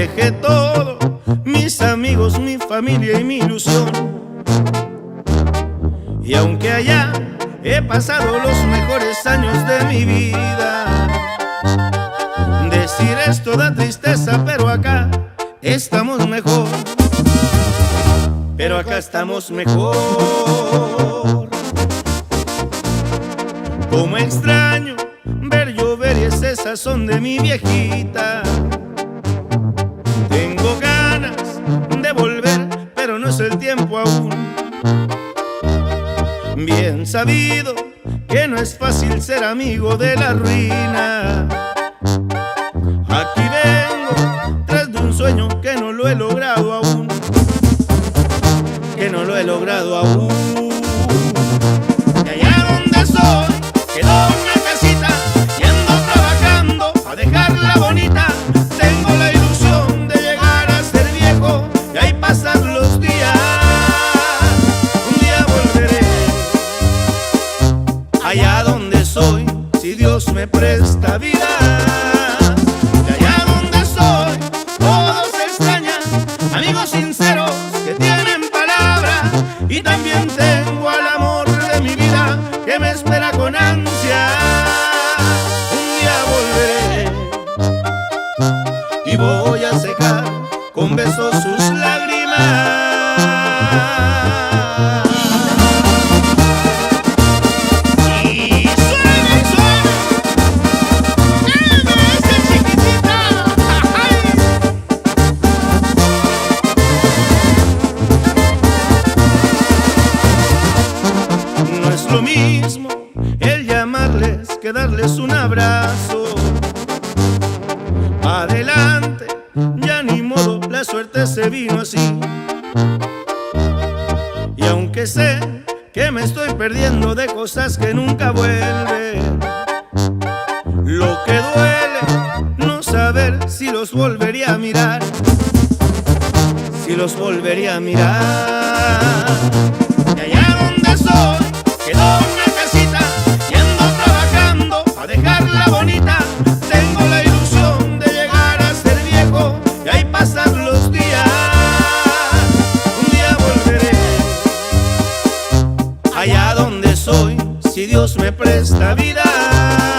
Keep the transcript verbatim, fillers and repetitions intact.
Dejé todo, mis amigos, mi familia y mi ilusión. Y aunque allá he pasado los mejores años de mi vida, decir esto da tristeza, pero acá estamos mejor. Pero acá estamos mejor. Como extraño ver llover y ese sazón de mi viejita. Tengo ganas de volver, pero no es el tiempo aún. Bien sabido que no es fácil ser amigo de la ruina. Aquí vengo tras de un sueño que no lo he logrado aún. Que no lo he logrado aún. Y allá donde soy quedó una casita, yendo trabajando a dejarla bonita. Tengo la ilusión de llegar a ser viejo y ahí pasar los días. Un día volveré allá donde soy, si Dios me presta vida. Y allá donde soy todos se extrañan, amigos sinceros que tienen palabra. Y también tengo al amor de mi vida que me espera con ansia. Un día volveré y voy a secar con besos sus lágrimas. Y suena y suena, ¡ese chiquitita! No es lo mismo el llamarles que darles un abrazo. Adelante, ya ni modo, la suerte se vino así. Y aunque sé que me estoy perdiendo de cosas que nunca vuelven, lo que duele no saber si los volvería a mirar, si los volvería a mirar. Y allá donde soy quedó una casita, yendo trabajando a dejarla bonita. Tengo la ilusión de llegar a ser viejo y ahí pasar los días. Un día volveré allá donde soy, si Dios me presta vida.